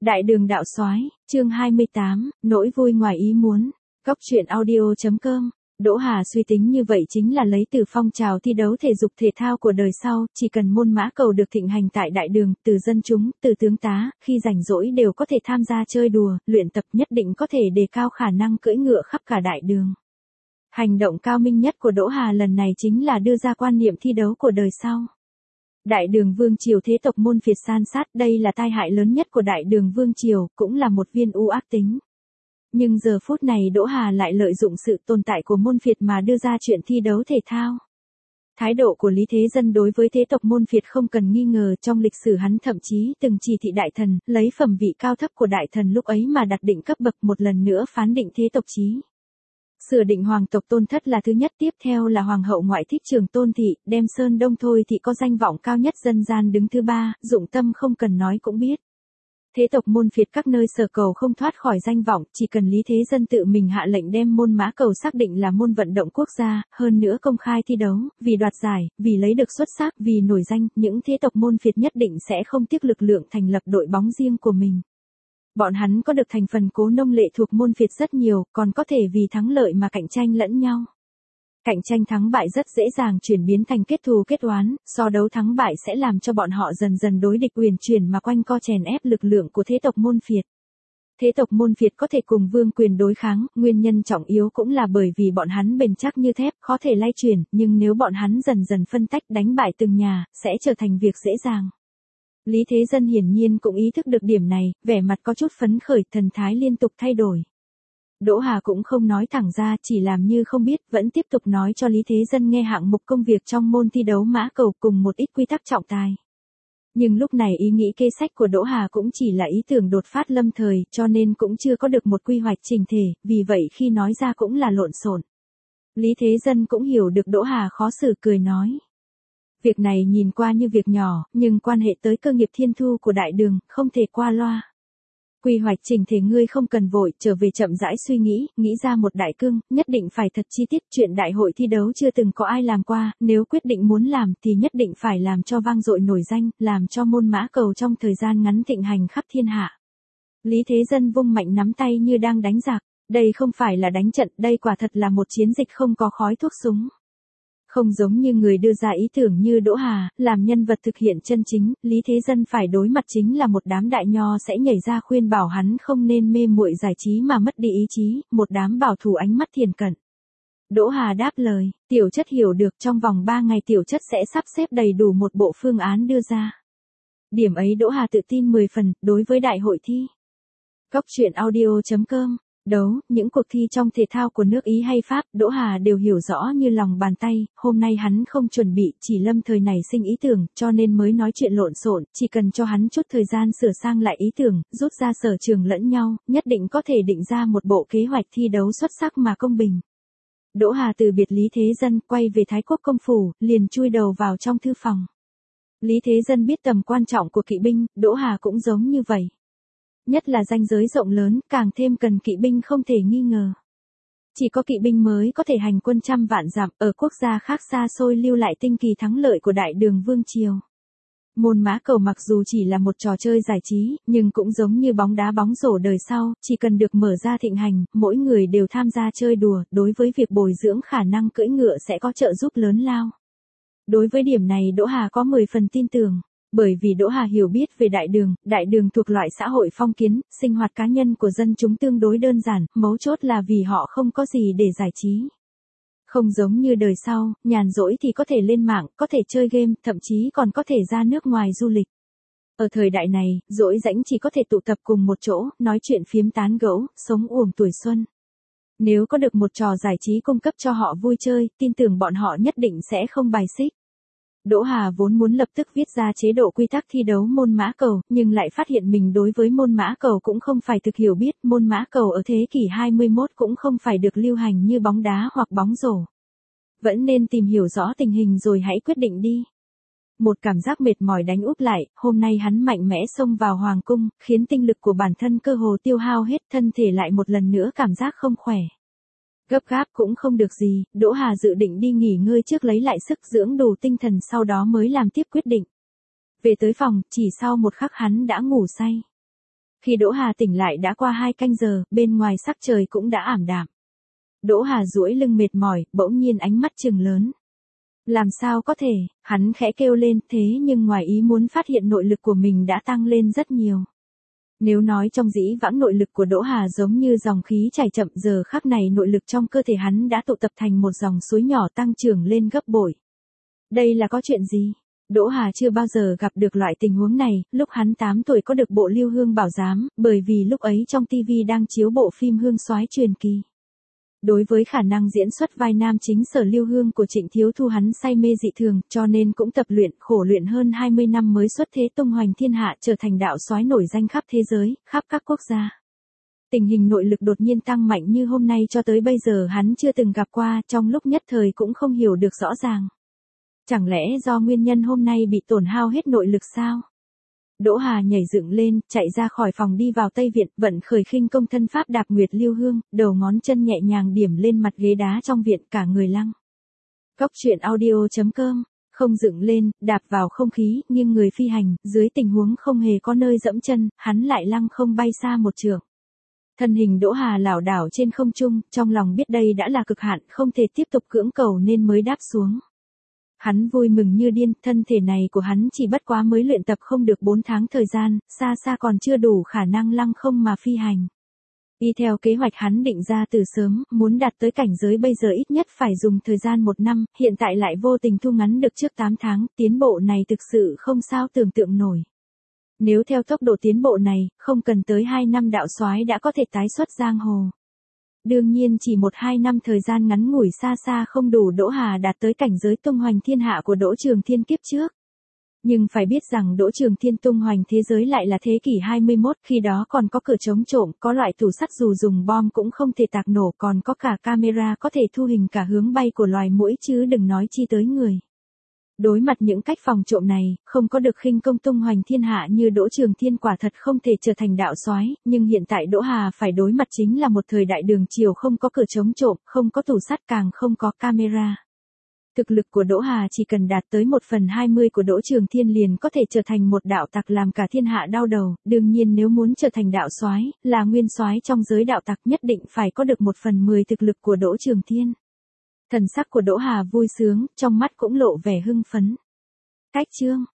Đại đường đạo soái, chương 28, nỗi vui ngoài ý muốn. Cốc truyện audio.com. Đỗ Hà suy tính như vậy chính là lấy từ phong trào thi đấu thể dục thể thao của đời sau, chỉ cần môn mã cầu được thịnh hành tại đại đường, từ dân chúng, từ tướng tá, khi rảnh rỗi đều có thể tham gia chơi đùa, luyện tập nhất định có thể đề cao khả năng cưỡi ngựa khắp cả đại đường. Hành động cao minh nhất của Đỗ Hà lần này chính là đưa ra quan niệm thi đấu của đời sau. Đại đường vương triều thế tộc môn phiệt san sát, đây là tai hại lớn nhất của đại đường vương triều, cũng là một viên u ác tính. Nhưng giờ phút này Đỗ Hà lại lợi dụng sự tồn tại của môn phiệt mà đưa ra chuyện thi đấu thể thao. Thái độ của Lý Thế Dân đối với thế tộc môn phiệt không cần nghi ngờ, trong lịch sử hắn thậm chí từng chỉ thị đại thần, lấy phẩm vị cao thấp của đại thần lúc ấy mà đặt định cấp bậc, một lần nữa phán định thế tộc chí. Sửa định hoàng tộc Tôn Thất là thứ nhất, tiếp theo là hoàng hậu ngoại thích Trường Tôn thị, đem Sơn Đông Thôi thị có danh vọng cao nhất dân gian đứng thứ ba, Dụng Tâm không cần nói cũng biết. Thế tộc môn phiệt các nơi sở cầu không thoát khỏi danh vọng, chỉ cần Lý Thế Dân tự mình hạ lệnh đem môn mã cầu xác định là môn vận động quốc gia, hơn nữa công khai thi đấu, vì đoạt giải, vì lấy được xuất sắc, vì nổi danh, những thế tộc môn phiệt nhất định sẽ không tiếc lực lượng thành lập đội bóng riêng của mình. Bọn hắn có được thành phần cố nông lệ thuộc môn phiệt rất nhiều, còn có thể vì thắng lợi mà cạnh tranh lẫn nhau. Cạnh tranh thắng bại rất dễ dàng chuyển biến thành kết thù kết oán, so đấu thắng bại sẽ làm cho bọn họ dần dần đối địch uyển chuyển mà quanh co chèn ép lực lượng của thế tộc môn phiệt. Thế tộc môn phiệt có thể cùng vương quyền đối kháng, nguyên nhân trọng yếu cũng là bởi vì bọn hắn bền chắc như thép, khó thể lay chuyển, nhưng nếu bọn hắn dần dần phân tách đánh bại từng nhà, sẽ trở thành việc dễ dàng. Lý Thế Dân hiển nhiên cũng ý thức được điểm này, vẻ mặt có chút phấn khởi, thần thái liên tục thay đổi. Đỗ Hà cũng không nói thẳng ra, chỉ làm như không biết, vẫn tiếp tục nói cho Lý Thế Dân nghe hạng mục công việc trong môn thi đấu mã cầu cùng một ít quy tắc trọng tài. Nhưng lúc này ý nghĩ kế sách của Đỗ Hà cũng chỉ là ý tưởng đột phát lâm thời, cho nên cũng chưa có được một quy hoạch chỉnh thể, vì vậy khi nói ra cũng là lộn xộn. Lý Thế Dân cũng hiểu được Đỗ Hà khó xử, cười nói. Việc này nhìn qua như việc nhỏ, nhưng quan hệ tới cơ nghiệp thiên thu của đại đường, không thể qua loa. Quy hoạch chỉnh thể ngươi không cần vội, trở về chậm rãi suy nghĩ ra một đại cương, nhất định phải thật chi tiết, chuyện đại hội thi đấu chưa từng có ai làm qua, nếu quyết định muốn làm thì nhất định phải làm cho vang dội nổi danh, làm cho môn mã cầu trong thời gian ngắn thịnh hành khắp thiên hạ. Lý Thế Dân vung mạnh nắm tay như đang đánh giặc, đây không phải là đánh trận, đây quả thật là một chiến dịch không có khói thuốc súng. Không giống như người đưa ra ý tưởng như Đỗ Hà, làm nhân vật thực hiện chân chính, Lý Thế Dân phải đối mặt chính là một đám đại nho sẽ nhảy ra khuyên bảo hắn không nên mê muội giải trí mà mất đi ý chí, một đám bảo thủ ánh mắt thiền cận. Đỗ Hà đáp lời, tiểu chất hiểu được, trong vòng 3 ngày tiểu chất sẽ sắp xếp đầy đủ một bộ phương án đưa ra. Điểm ấy Đỗ Hà tự tin 10 phần, đối với đại hội thi. Cốc truyện audio.com. Đấu, những cuộc thi trong thể thao của nước Ý hay Pháp, Đỗ Hà đều hiểu rõ như lòng bàn tay, hôm nay hắn không chuẩn bị, chỉ lâm thời này sinh ý tưởng, cho nên mới nói chuyện lộn xộn, chỉ cần cho hắn chút thời gian sửa sang lại ý tưởng, rút ra sở trường lẫn nhau, nhất định có thể định ra một bộ kế hoạch thi đấu xuất sắc mà công bình. Đỗ Hà từ biệt Lý Thế Dân, quay về Thái Quốc công phủ, liền chui đầu vào trong thư phòng. Lý Thế Dân biết tầm quan trọng của kỵ binh, Đỗ Hà cũng giống như vậy. Nhất là ranh giới rộng lớn, càng thêm cần kỵ binh không thể nghi ngờ. Chỉ có kỵ binh mới có thể hành quân trăm vạn dặm, ở quốc gia khác xa xôi lưu lại tinh kỳ thắng lợi của đại đường vương triều. Môn mã cầu mặc dù chỉ là một trò chơi giải trí, nhưng cũng giống như bóng đá bóng rổ đời sau, chỉ cần được mở ra thịnh hành, mỗi người đều tham gia chơi đùa, đối với việc bồi dưỡng khả năng cưỡi ngựa sẽ có trợ giúp lớn lao. Đối với điểm này Đỗ Hà có 10 phần tin tưởng. Bởi vì Đỗ Hà hiểu biết về đại đường thuộc loại xã hội phong kiến, sinh hoạt cá nhân của dân chúng tương đối đơn giản, mấu chốt là vì họ không có gì để giải trí. Không giống như đời sau, nhàn rỗi thì có thể lên mạng, có thể chơi game, thậm chí còn có thể ra nước ngoài du lịch. Ở thời đại này, rỗi rãnh chỉ có thể tụ tập cùng một chỗ, nói chuyện phiếm tán gẫu, sống uổng tuổi xuân. Nếu có được một trò giải trí cung cấp cho họ vui chơi, tin tưởng bọn họ nhất định sẽ không bài xích. Đỗ Hà vốn muốn lập tức viết ra chế độ quy tắc thi đấu môn mã cầu, nhưng lại phát hiện mình đối với môn mã cầu cũng không phải thực hiểu biết, môn mã cầu ở thế kỷ 21 cũng không phải được lưu hành như bóng đá hoặc bóng rổ. Vẫn nên tìm hiểu rõ tình hình rồi hãy quyết định đi. Một cảm giác mệt mỏi đánh úp lại, hôm nay hắn mạnh mẽ xông vào hoàng cung, khiến tinh lực của bản thân cơ hồ tiêu hao hết, thân thể lại một lần nữa cảm giác không khỏe. Gấp gáp cũng không được gì, Đỗ Hà dự định đi nghỉ ngơi trước lấy lại sức dưỡng đủ tinh thần sau đó mới làm tiếp quyết định. Về tới phòng, chỉ sau một khắc hắn đã ngủ say. Khi Đỗ Hà tỉnh lại đã qua 2 canh giờ, bên ngoài sắc trời cũng đã ảm đạm. Đỗ Hà duỗi lưng mệt mỏi, bỗng nhiên ánh mắt trừng lớn. Làm sao có thể, hắn khẽ kêu lên, thế nhưng ngoài ý muốn phát hiện nội lực của mình đã tăng lên rất nhiều. Nếu nói trong dĩ vãng nội lực của Đỗ Hà giống như dòng khí chảy chậm, giờ khắc này nội lực trong cơ thể hắn đã tụ tập thành một dòng suối nhỏ tăng trưởng lên gấp bội. Đây là có chuyện gì? Đỗ Hà chưa bao giờ gặp được loại tình huống này, lúc hắn 8 tuổi có được bộ Lưu Hương Bảo Giám, bởi vì lúc ấy trong TV đang chiếu bộ phim Hương Soái truyền kỳ. Đối với khả năng diễn xuất vai nam chính Sở Lưu Hương của Trịnh Thiếu Thu hắn say mê dị thường, cho nên cũng tập luyện, khổ luyện hơn 20 năm mới xuất thế tung hoành thiên hạ, trở thành đạo soái nổi danh khắp thế giới, khắp các quốc gia. Tình hình nội lực đột nhiên tăng mạnh như hôm nay cho tới bây giờ hắn chưa từng gặp qua, trong lúc nhất thời cũng không hiểu được rõ ràng. Chẳng lẽ do nguyên nhân hôm nay bị tổn hao hết nội lực sao? Đỗ Hà nhảy dựng lên, chạy ra khỏi phòng đi vào Tây Viện, vận khởi khinh công thân pháp đạp nguyệt lưu hương, đầu ngón chân nhẹ nhàng điểm lên mặt ghế đá trong viện, cả người lăng. Cốc truyện audio.com, không dựng lên, đạp vào không khí, nghiêng người phi hành, dưới tình huống không hề có nơi dẫm chân, hắn lại lăng không bay xa một trượng. Thân hình Đỗ Hà lảo đảo trên không trung, trong lòng biết đây đã là cực hạn, không thể tiếp tục cưỡng cầu nên mới đáp xuống. Hắn vui mừng như điên, thân thể này của hắn chỉ bất quá mới luyện tập không được 4 tháng thời gian, xa xa còn chưa đủ khả năng lăng không mà phi hành. Y theo kế hoạch hắn định ra từ sớm, muốn đạt tới cảnh giới bây giờ ít nhất phải dùng thời gian 1 năm, hiện tại lại vô tình thu ngắn được trước 8 tháng, tiến bộ này thực sự không sao tưởng tượng nổi. Nếu theo tốc độ tiến bộ này, không cần tới 2 năm đạo soái đã có thể tái xuất giang hồ. Đương nhiên chỉ 1-2 năm thời gian ngắn ngủi xa xa không đủ Đỗ Hà đạt tới cảnh giới tung hoành thiên hạ của Đỗ Trường Thiên kiếp trước. Nhưng phải biết rằng Đỗ Trường Thiên tung hoành thế giới lại là thế kỷ 21, khi đó còn có cửa chống trộm, có loại tủ sắt dù dùng bom cũng không thể tạc nổ, còn có cả camera có thể thu hình cả hướng bay của loài muỗi chứ đừng nói chi tới người. Đối mặt những cách phòng trộm này, không có được khinh công tung hoành thiên hạ như Đỗ Trường Thiên quả thật không thể trở thành đạo soái, nhưng hiện tại Đỗ Hà phải đối mặt chính là một thời đại đường chiều không có cửa chống trộm, không có tủ sắt, càng không có camera. Thực lực của Đỗ Hà chỉ cần đạt tới 1/20 của Đỗ Trường Thiên liền có thể trở thành một đạo tặc làm cả thiên hạ đau đầu, đương nhiên nếu muốn trở thành đạo soái, là nguyên soái trong giới đạo tặc nhất định phải có được 1/10 thực lực của Đỗ Trường Thiên. Thần sắc của Đỗ Hà vui sướng, trong mắt cũng lộ vẻ hưng phấn. Cách chương